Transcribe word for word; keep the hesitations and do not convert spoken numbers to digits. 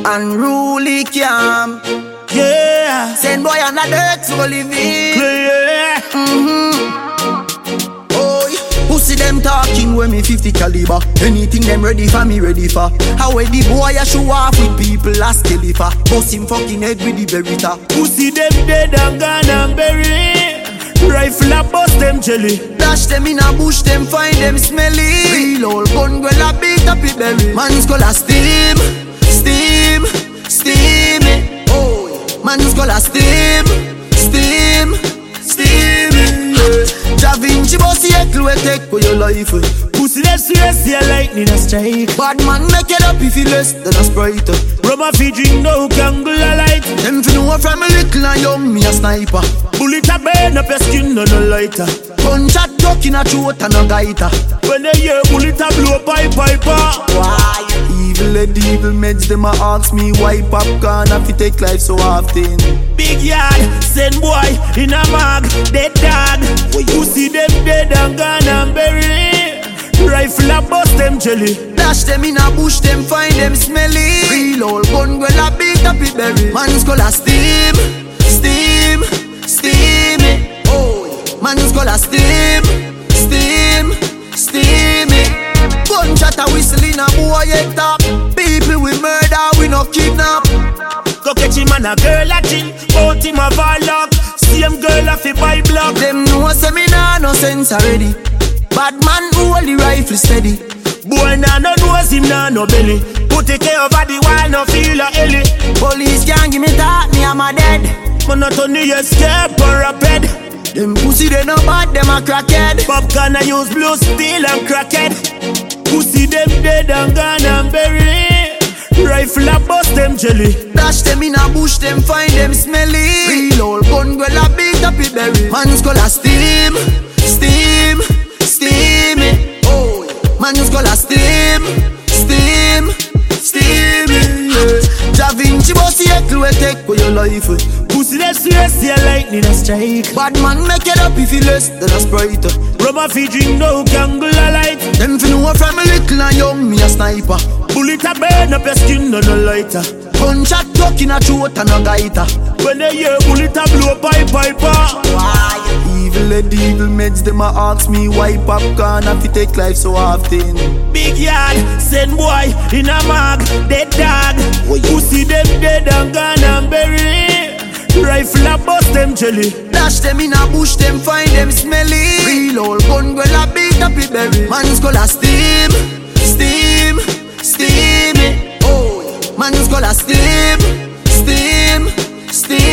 Unruly camp. Yeah. Send boy on the dirt so living. Yeah. Mm-hmm. Oh, who see them talking when me fifty caliber? Anything them ready for me ready for. How the boy I show off with people as Khalifa. Bust him fucking head with the berita. Who see them dead and gone and buried? Rifle a bust them jelly. Dash them in a bush, them find them smelly. Real old gun girl a beat up it berry. Man's call a steam, steam, steam it. Oh, man's call a steam, steam, steam it. Da Vinci bossy a clue take for your life. Pussy let's see a lightning a strike. Bad man make it up if he less than a Sprite. Rum a fi drink no candle a light. Them fi know from a little and young me a sniper. Bullet a burn up your skin no no lighter. Gun shot duck in a throat and a gaiter. When they hear bullet a blow pipe piper. Why? Evil the evil meds them a ask me why popcorn a fi take life so often. Big yard, send boy in a mag, dead dog. You see them dead and gone and buried. Rifle a bust them jelly. Dash them in a bush, them find them smelly. Real old gun girl a beat up it berry. Man's call a steam, steam, steam it. Oh, man's call a steam, steam, steam it. Gunshot a whistle in a boy head top. People we murder, we no kidnap. Go catch him and a girl a chill. Out him a varlock. Same girl a fi buy block. Them know say me nah no sense already. Bad man hold the rifle steady. Boy nah no nose him nah no belly. Put it over the wall no feel a ellie. Police can't give me that, me I'm a dead. Man not on the escape or a bed. Them pussy they no bad, them a crackhead. Popcorn I use blue steel and crackhead. Pussy them dead and gone and buried. Rifle a bust them jelly. Dash them in a bush, them find them smelly. Real old gun girl a beat up it berry. Man's call a steam, steam, steam it. Oh, man's call a steam, steam, steam it. Yeah. Da Vinci bossy a clue take for your life. Pussy let's see a lightning a strike. Bad man make it up if he less than a Sprite. Rum a fi drink no candle a light. Them fi know from a little and young me a sniper. Bullet a burn up your skin no no lighter. Gunshot tuck in a throat and a gaiter. When they hear bullet a blow pipe piper. Why? Evil the evil meds them a ask me why popcorn a fi take life so often. Big yard, send boy in a mag, dead dog. You see them dead and gone and buried. Rifle a bust them jelly. Dash them in a bush, them find them smelly. Real old gun girl a beat up it berry. Man's call a steam, steam, steam it. Oh, man's call a steam, steam, steam